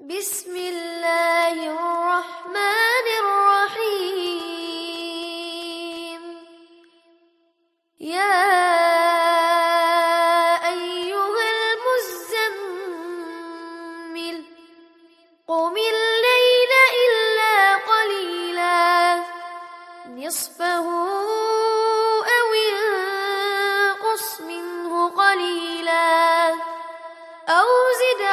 بسم الله الرحمن الرحيم. يا أيها المزمل قم الليل إلا قليلا نصفه أو انقص منه قليلا أو زد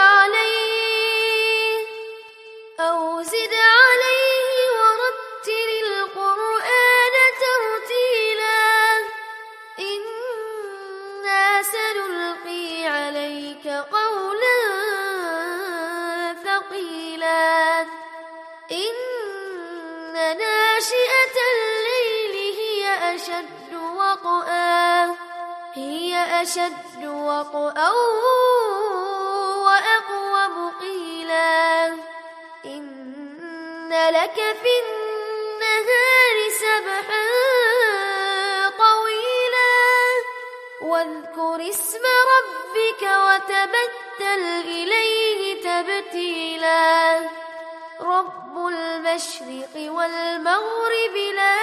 عليه ورتل القرآن ترتيلا إنا سنلقي عليك قولا ثقيلا إن ناشئة الليل هي أشد وطئا وأقوم قيلا إن لك في النهار سبحا طويلا واذكر اسم ربك وتبتل إليه تبتيلا رب المشرق والمغرب لا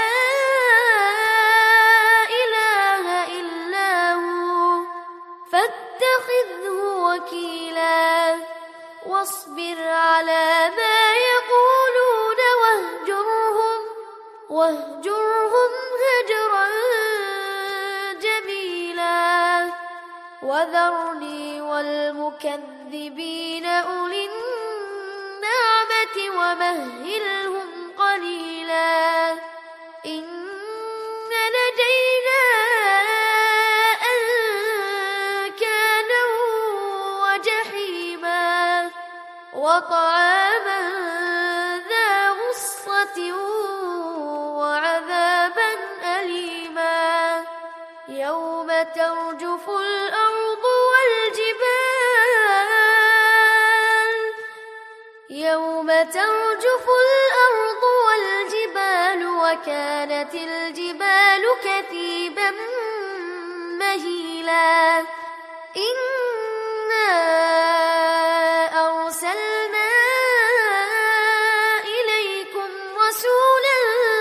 إله إلا هو فاتخذه وكيلا واصبر على ما يقولون واهجرهم هجرا جميلا وذرني والمكذبين أولي النعمة ومهلهم قليلا إن لدينا أنكالا وجحيما وطعاما ذا غصة وعذابا أليما يوم ترجف الأرض والجبال وكانت الجبال كثيبا مهيلا إنا أرسلنا إليكم رسولا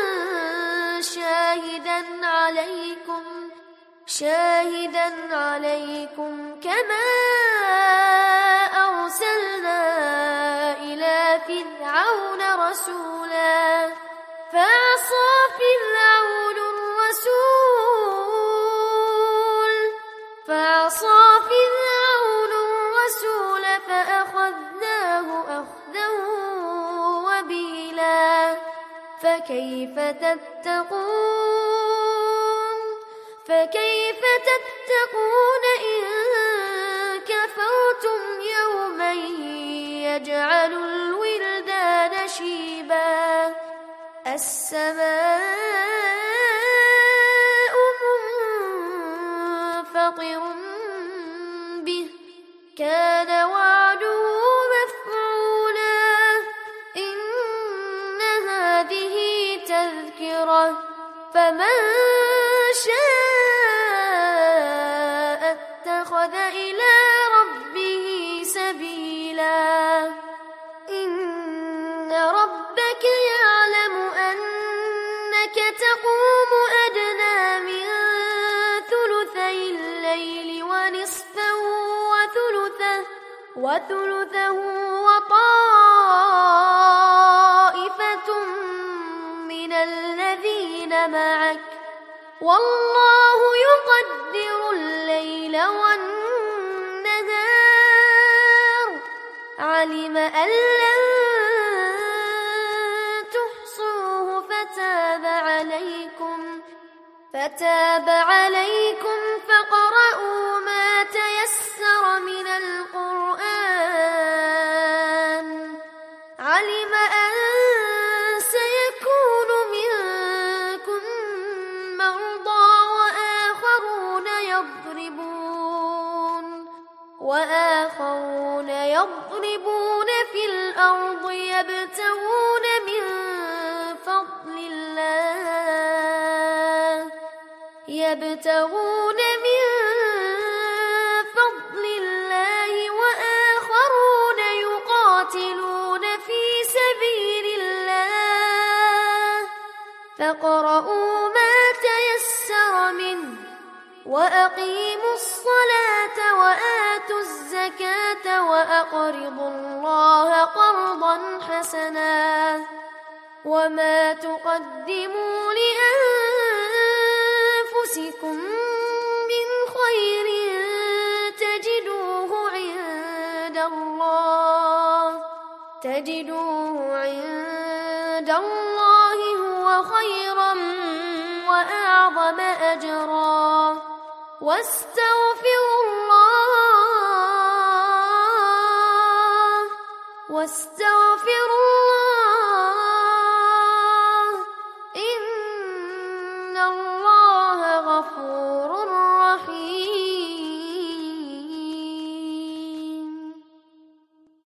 شاهدا عليكم كما أرسلنا إلى فرعون رسولا فعصى فرعون الرسول فأخذناه أخذا وبيلا فكيف تتقون إن كفرتم يوما يجعل الولدان شيبا السماء منفطر به كان وعده مفعولا إن هذه تذكرة فمن شاء اتخذ إلى ربه سبيلا إن ربك يعلم أنك تقوم أدنى من ثلثي الليل ونصفه وثلثه وطائفة من الذين معك والله يقدر الليل والنهار علم أن لن تحصوه فتاب عليكم فاقرؤوا ما تيسر من القرآن علم أن سيكون منكم مرضى وآخرون يضربون في الأرض يبتغون من فضل الله وآخرون يقاتلون فاقرؤوا ما تيسر منه وأقيموا الصلاة وآتوا الزكاة وأقرضوا الله قرضا حسنا وما تقدموا لأنفسكم من خير تجدوه عند الله هو خيرا وأعظم أجرا واستغفروا الله